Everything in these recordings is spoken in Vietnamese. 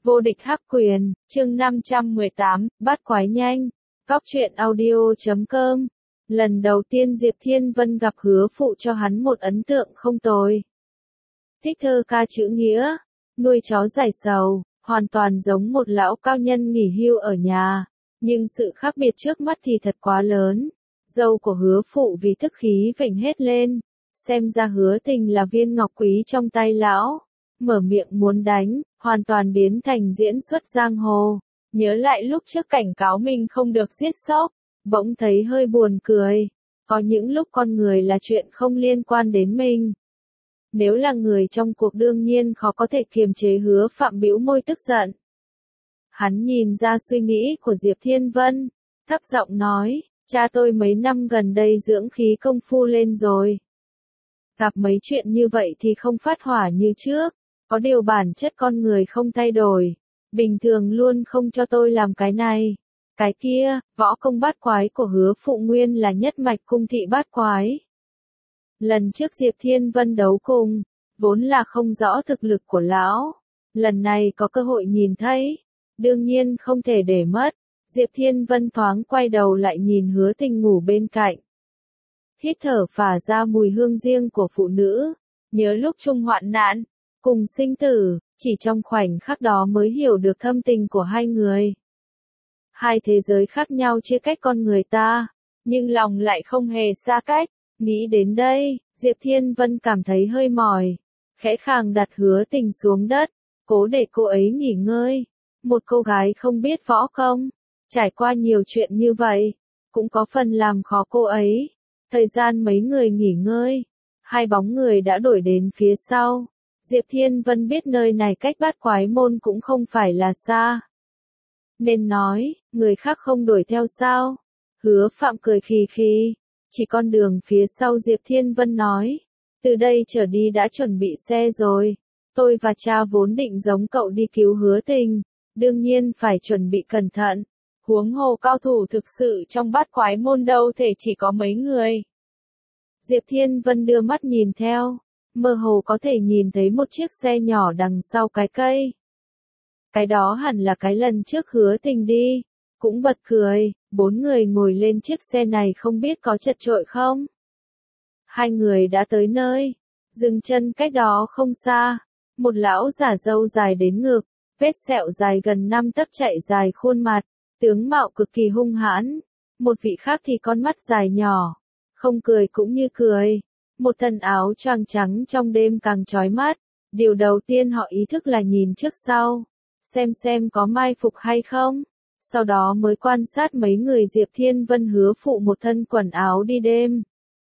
Vô địch hắc quyền, chương 518, bắt quái nhanh. Cóc truyện audio.com. Lần đầu tiên Diệp Thiên Vân gặp Hứa Phụ cho hắn một ấn tượng không tồi. Thích thơ ca chữ nghĩa, nuôi chó giải sầu, hoàn toàn giống một lão cao nhân nghỉ hưu ở nhà. Nhưng sự khác biệt trước mắt thì thật quá lớn. Dâu của Hứa Phụ vì tức khí vểnh hết lên. Xem ra Hứa Tình là viên ngọc quý trong tay lão. Mở miệng muốn đánh, hoàn toàn biến thành diễn xuất giang hồ. Nhớ lại lúc trước cảnh cáo mình không được giết sóc, bỗng thấy hơi buồn cười. Có những lúc con người là chuyện không liên quan đến mình. Nếu là người trong cuộc đương nhiên khó có thể kiềm chế. Hứa Phạm bĩu môi tức giận. Hắn nhìn ra suy nghĩ của Diệp Thiên Vân, thấp giọng nói, cha tôi mấy năm gần đây dưỡng khí công phu lên rồi. Gặp mấy chuyện như vậy thì không phát hỏa như trước. Có điều bản chất con người không thay đổi. Bình thường luôn không cho tôi làm cái này, cái kia. Võ công bát quái của Hứa Phụ nguyên là nhất mạch cung thị bát quái. Lần trước Diệp Thiên Vân đấu cùng, vốn là không rõ thực lực của lão. Lần này có cơ hội nhìn thấy, đương nhiên không thể để mất. Diệp Thiên Vân thoáng quay đầu lại nhìn Hứa Tình ngủ bên cạnh. Hít thở phả ra mùi hương riêng của phụ nữ, nhớ lúc chung hoạn nạn, cùng sinh tử, chỉ trong khoảnh khắc đó mới hiểu được thâm tình của hai người. Hai thế giới khác nhau chia cách con người ta, nhưng lòng lại không hề xa cách. Nghĩ đến đây, Diệp Thiên Vân cảm thấy hơi mỏi, khẽ khàng đặt Hứa Tình xuống đất, cố để cô ấy nghỉ ngơi. Một cô gái không biết võ công, trải qua nhiều chuyện như vậy, cũng có phần làm khó cô ấy. Thời gian mấy người nghỉ ngơi, hai bóng người đã đuổi đến phía sau. Diệp Thiên Vân biết nơi này cách bát quái môn cũng không phải là xa. Nên nói, người khác không đuổi theo sao? Hứa Phạm cười khì khì, chỉ con đường phía sau. Diệp Thiên Vân nói, từ đây trở đi đã chuẩn bị xe rồi. Tôi và cha vốn định giống cậu đi cứu Hứa Tình, đương nhiên phải chuẩn bị cẩn thận. Huống hồ cao thủ thực sự trong bát quái môn đâu thể chỉ có mấy người. Diệp Thiên Vân đưa mắt nhìn theo. Mơ hồ có thể nhìn thấy một chiếc xe nhỏ đằng sau cái cây. Cái đó hẳn là cái lần trước Hứa Tình đi. Cũng bật cười, bốn người ngồi lên chiếc xe này không biết có chật chội không. Hai người đã tới nơi, dừng chân cách đó không xa. Một lão giả râu dài đến ngực, vết sẹo dài gần 5 tấc chạy dài khuôn mặt, tướng mạo cực kỳ hung hãn. Một vị khác thì con mắt dài nhỏ, không cười cũng như cười. Một thân áo choàng trắng trong đêm càng chói mắt. Điều đầu tiên họ ý thức là nhìn trước sau, xem có mai phục hay không. Sau đó mới quan sát mấy người. Diệp Thiên Vân Hứa Phụ một thân quần áo đi đêm.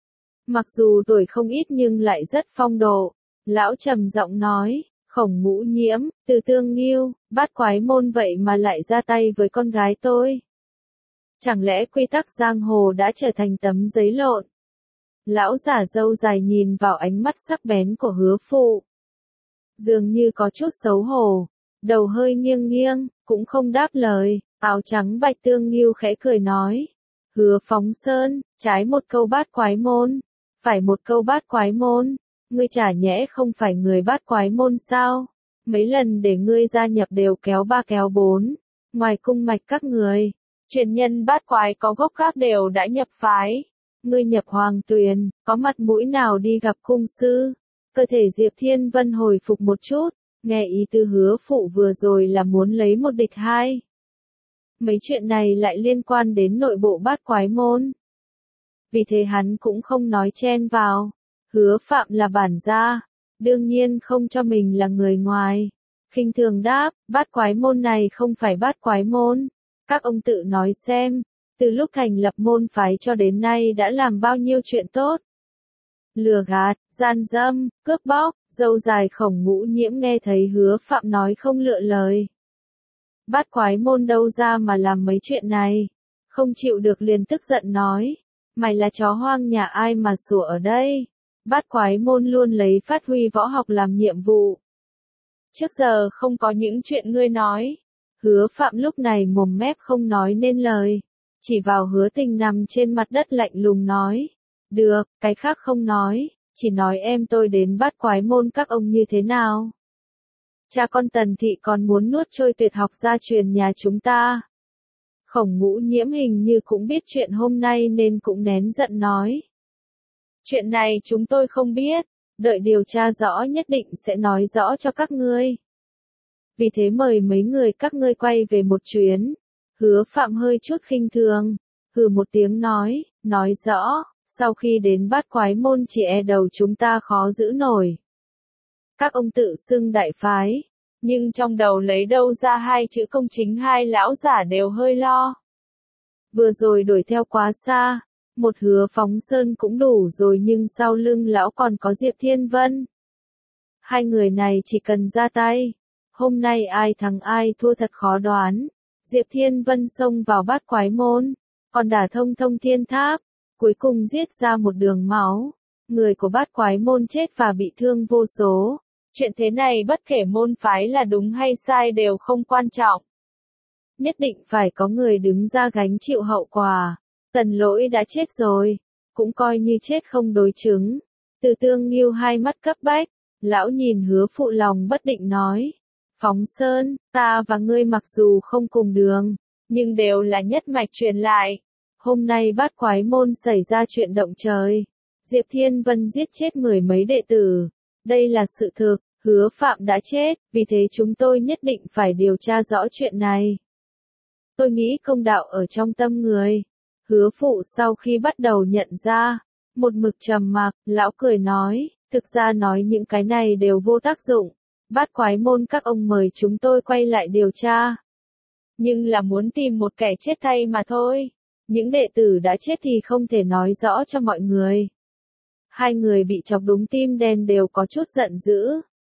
Mặc dù tuổi không ít nhưng lại rất phong độ. Lão trầm giọng nói, Khổng Ngũ Nhiễm, từ Tương Nghiêu, bát quái môn vậy mà lại ra tay với con gái tôi. Chẳng lẽ quy tắc giang hồ đã trở thành tấm giấy lộn? Lão giả râu dài nhìn vào ánh mắt sắc bén của Hứa Phụ. Dường như có chút xấu hổ, đầu hơi nghiêng nghiêng, cũng không đáp lời. Áo trắng bạch Tương Nghiêu khẽ cười nói, Hứa Phóng Sơn, trái một câu bát quái môn, phải một câu bát quái môn. Ngươi chả nhẽ không phải người bát quái môn sao? Mấy lần để ngươi gia nhập đều kéo 3 kéo 4. Ngoài cung mạch các người, truyền nhân bát quái có gốc gác đều đã nhập phái. Ngươi nhập Hoàng Tuyền, có mặt mũi nào đi gặp cung sư? Cơ thể Diệp Thiên Vân hồi phục một chút, nghe ý tư Hứa Phụ vừa rồi là muốn lấy một địch hai. Mấy chuyện này lại liên quan đến nội bộ bát quái môn. Vì thế hắn cũng không nói chen vào. Hứa Phạm là bản gia, đương nhiên không cho mình là người ngoài. Khinh thường đáp, bát quái môn này không phải bát quái môn. Các ông tự nói xem, từ lúc thành lập môn phái cho đến nay đã làm bao nhiêu chuyện tốt. Lừa gạt, gian dâm, cướp bóc. Râu dài Khổng Ngũ Nhiễm nghe thấy Hứa Phạm nói không lựa lời. Bát quái môn đâu ra mà làm mấy chuyện này. Không chịu được liền tức giận nói, mày là chó hoang nhà ai mà sủa ở đây. Bát quái môn luôn lấy phát huy võ học làm nhiệm vụ. Trước giờ không có những chuyện ngươi nói. Hứa Phạm lúc này mồm mép không nói nên lời. Chỉ vào Hứa Tình nằm trên mặt đất lạnh lùng nói. Được, cái khác không nói, chỉ nói em tôi đến bát quái môn các ông như thế nào. Cha con Tần Thị còn muốn nuốt trôi tuyệt học gia truyền nhà chúng ta. Khổng Ngũ Nhiễm hình như cũng biết chuyện hôm nay nên cũng nén giận nói. Chuyện này chúng tôi không biết, đợi điều tra rõ nhất định sẽ nói rõ cho các ngươi. Vì thế mời mấy người các ngươi quay về một chuyến. Hứa Phạm hơi chút khinh thường, hừ một tiếng nói rõ, sau khi đến Bát Quái Môn chỉ e đầu chúng ta khó giữ nổi. Các ông tự xưng đại phái, nhưng trong đầu lấy đâu ra hai chữ công chính, hai lão giả đều hơi lo. Vừa rồi đuổi theo quá xa, một Hứa Phóng Sơn cũng đủ rồi, nhưng sau lưng lão còn có Diệp Thiên Vân. Hai người này chỉ cần ra tay, hôm nay ai thắng ai thua thật khó đoán. Diệp Thiên Vân xông vào Bát Quái Môn, còn đả thông Thông Thiên Tháp, cuối cùng giết ra một đường máu. Người của Bát Quái Môn chết và bị thương vô số. Chuyện thế này bất kể môn phái là đúng hay sai đều không quan trọng. Nhất định phải có người đứng ra gánh chịu hậu quả. Tần Lỗi đã chết rồi, cũng coi như chết không đối chứng. Từ Tương Nghiêu hai mắt cấp bách, lão nhìn Hứa Phụ lòng bất định nói. Phóng Sơn, ta và ngươi mặc dù không cùng đường, nhưng đều là nhất mạch truyền lại. Hôm nay Bát Quái Môn xảy ra chuyện động trời. Diệp Thiên Vân giết chết 10 mấy đệ tử. Đây là sự thực, Hứa Phạm đã chết, vì thế chúng tôi nhất định phải điều tra rõ chuyện này. Tôi nghĩ công đạo ở trong tâm người. Hứa Phụ sau khi bắt đầu nhận ra, một mực trầm mặc, lão cười nói, thực ra nói những cái này đều vô tác dụng. Bát Quái Môn các ông mời chúng tôi quay lại điều tra. Nhưng là muốn tìm một kẻ chết thay mà thôi. Những đệ tử đã chết thì không thể nói rõ cho mọi người. Hai người bị chọc đúng tim đen đều có chút giận dữ.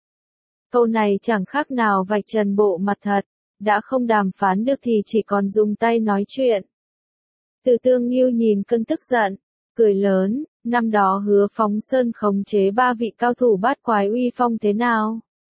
Câu này chẳng khác nào vạch trần bộ mặt thật. Đã không đàm phán được thì chỉ còn dùng tay nói chuyện. Từ Tương Nghiêu nhìn cơn tức giận, cười lớn, năm đó Hứa Phóng Sơn khống chế 3 vị cao thủ Bát Quái uy phong thế nào?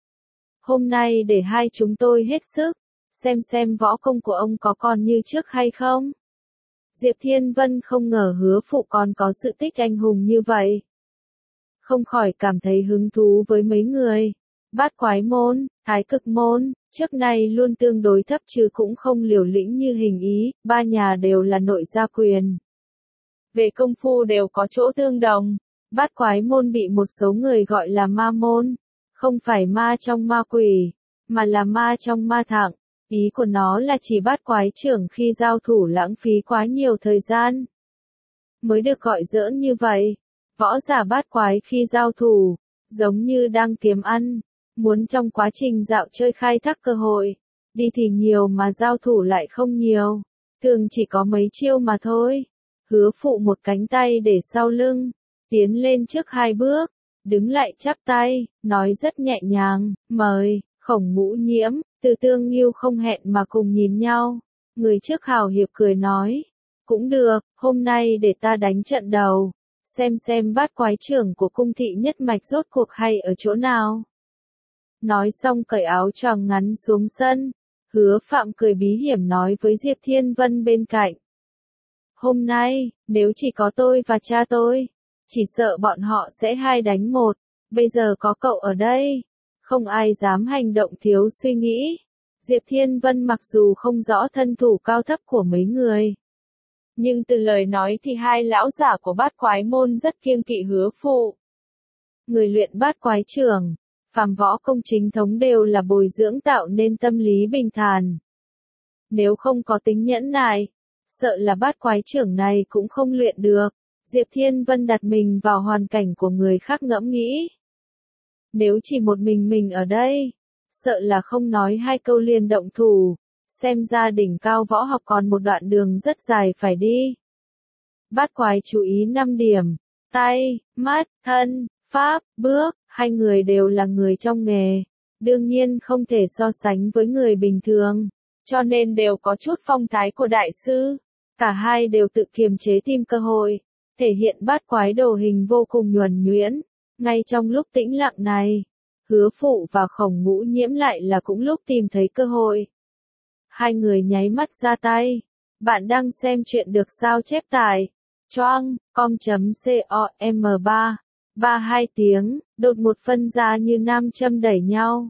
Hôm nay để hai chúng tôi hết sức, xem võ công của ông có còn như trước hay không? Diệp Thiên Vân không ngờ Hứa Phụ còn có sự tích anh hùng như vậy. Không khỏi cảm thấy hứng thú với mấy người. Bát Quái Môn, Thái Cực Môn, trước nay luôn tương đối thấp chứ cũng không liều lĩnh như Hình Ý, ba nhà đều là nội gia quyền. Về công phu đều có chỗ tương đồng. Bát Quái Môn bị một số người gọi là ma môn. Không phải ma trong ma quỷ, mà là ma trong ma thẳng. Ý của nó là chỉ Bát Quái trưởng khi giao thủ lãng phí quá nhiều thời gian, mới được gọi giỡn như vậy. Võ giả Bát Quái khi giao thủ, giống như đang kiếm ăn, muốn trong quá trình dạo chơi khai thác cơ hội. Đi thì nhiều mà giao thủ lại không nhiều, thường chỉ có mấy chiêu mà thôi. Hứa Phụ một cánh tay để sau lưng, tiến lên trước 2 bước, đứng lại chắp tay, nói rất nhẹ nhàng, mời. Khổng Ngũ Nhiễm, Từ Tương Nghiêu không hẹn mà cùng nhìn nhau. Người trước hào hiệp cười nói, cũng được, hôm nay để ta đánh trận đầu, xem Bát Quái trưởng của cung thị nhất mạch rốt cuộc hay ở chỗ nào. Nói xong cởi áo choàng ngắn xuống sân, Hứa Phạm cười bí hiểm nói với Diệp Thiên Vân bên cạnh. Hôm nay, nếu chỉ có tôi và cha tôi, chỉ sợ bọn họ sẽ 2 đánh 1, bây giờ có cậu ở đây, không ai dám hành động thiếu suy nghĩ. Diệp Thiên Vân mặc dù không rõ thân thủ cao thấp của mấy người, nhưng từ lời nói thì hai lão giả của Bát Quái Môn rất kiêng kỵ Hứa Phụ. Người luyện Bát Quái trưởng, phàm võ công chính thống đều là bồi dưỡng tạo nên tâm lý bình thản. Nếu không có tính nhẫn nại, sợ là Bát Quái trưởng này cũng không luyện được. Diệp Thiên Vân đặt mình vào hoàn cảnh của người khác ngẫm nghĩ. Nếu chỉ một mình ở đây, sợ là không nói 2 câu liền động thủ. Xem ra đỉnh cao võ học còn một đoạn đường rất dài phải đi. Bát Quái chú ý 5 điểm: tay, mắt, thân, pháp, bước. 2 người đều là người trong nghề, đương nhiên không thể so sánh với người bình thường, cho nên đều có chút phong thái của đại sư. Cả hai đều tự kiềm chế tìm cơ hội, thể hiện Bát Quái đồ hình vô cùng nhuần nhuyễn. Ngay trong lúc tĩnh lặng này, Hứa Phụ và Khổng Ngũ Nhiễm lại là cũng lúc tìm thấy cơ hội. 2 người nháy mắt ra tay. Bạn đang xem chuyện được sao chép tại choang.com.com/32 tiếng, đột một phân ra như nam châm đẩy nhau.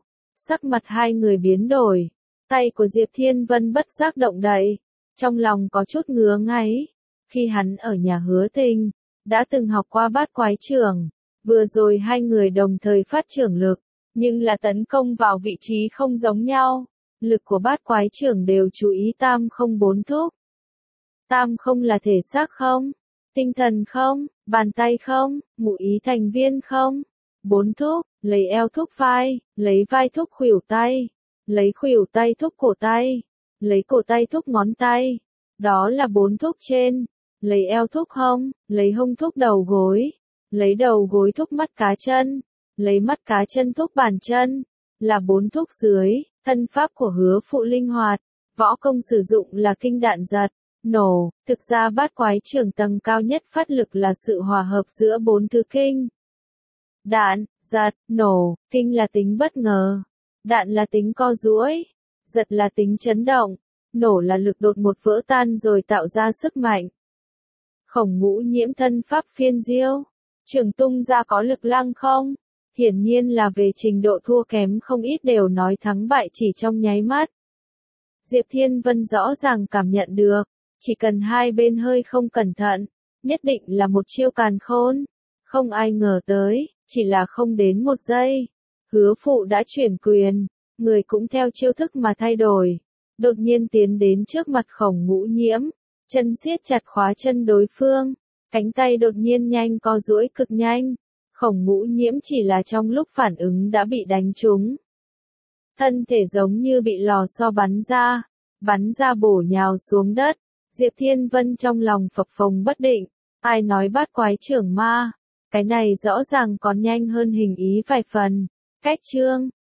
sắc mặt hai người biến đổi. Tay của Diệp Thiên Vân bất giác động đậy. Trong lòng có chút ngứa ngáy. Khi hắn ở nhà Hứa Tình, đã từng học qua bát quái trưởng. Vừa rồi hai người đồng thời phát trưởng lực, nhưng là tấn công vào vị trí không giống nhau. Lực của bát quái trưởng đều chú ý tam không bốn thúc. Tam không là thể xác không? Tinh thần không? Bàn tay không? Ngụ ý thành viên không? Bốn thúc, lấy eo thúc vai, lấy vai thúc khuỷu tay, lấy khuỷu tay thúc cổ tay, lấy cổ tay thúc ngón tay. Đó là bốn thúc trên. Lấy eo thúc hông, lấy hông thúc đầu gối, lấy đầu gối thúc mắt cá chân, lấy mắt cá chân thúc bàn chân, là bốn thúc dưới. Thân pháp của Hứa Phụ linh hoạt, võ công sử dụng là kinh đạn giật, nổ. Thực ra bát quái trưởng tầng cao nhất phát lực là sự hòa hợp giữa bốn thứ kinh. Đạn, giật, nổ. Kinh là tính bất ngờ, đạn là tính co duỗi, giật là tính chấn động, nổ là lực đột một vỡ tan rồi tạo ra sức mạnh. Khổng Ngũ Nhiễm thân pháp phiên diêu, trường tung ra có lực lăng không? Hiển nhiên là về trình độ thua kém không ít, đều nói thắng bại chỉ trong nháy mắt. Diệp Thiên Vân rõ ràng cảm nhận được, chỉ cần hai bên hơi không cẩn thận, nhất định là một chiêu càn khôn. Không ai ngờ tới, chỉ là không đến một giây, Hứa Phụ đã chuyển quyền, người cũng theo chiêu thức mà thay đổi. Đột nhiên tiến đến trước mặt Khổng Ngũ Nhiễm, chân siết chặt khóa chân đối phương, cánh tay đột nhiên nhanh co duỗi cực nhanh. Khổng Ngũ Nhiễm chỉ là trong lúc phản ứng đã bị đánh trúng. Thân thể giống như bị lò xo bắn ra bổ nhào xuống đất. Diệp Thiên Vân trong lòng phập phồng bất định, ai nói bát quái trưởng ma, cái này rõ ràng còn nhanh hơn hình ý vài phần. Cách chương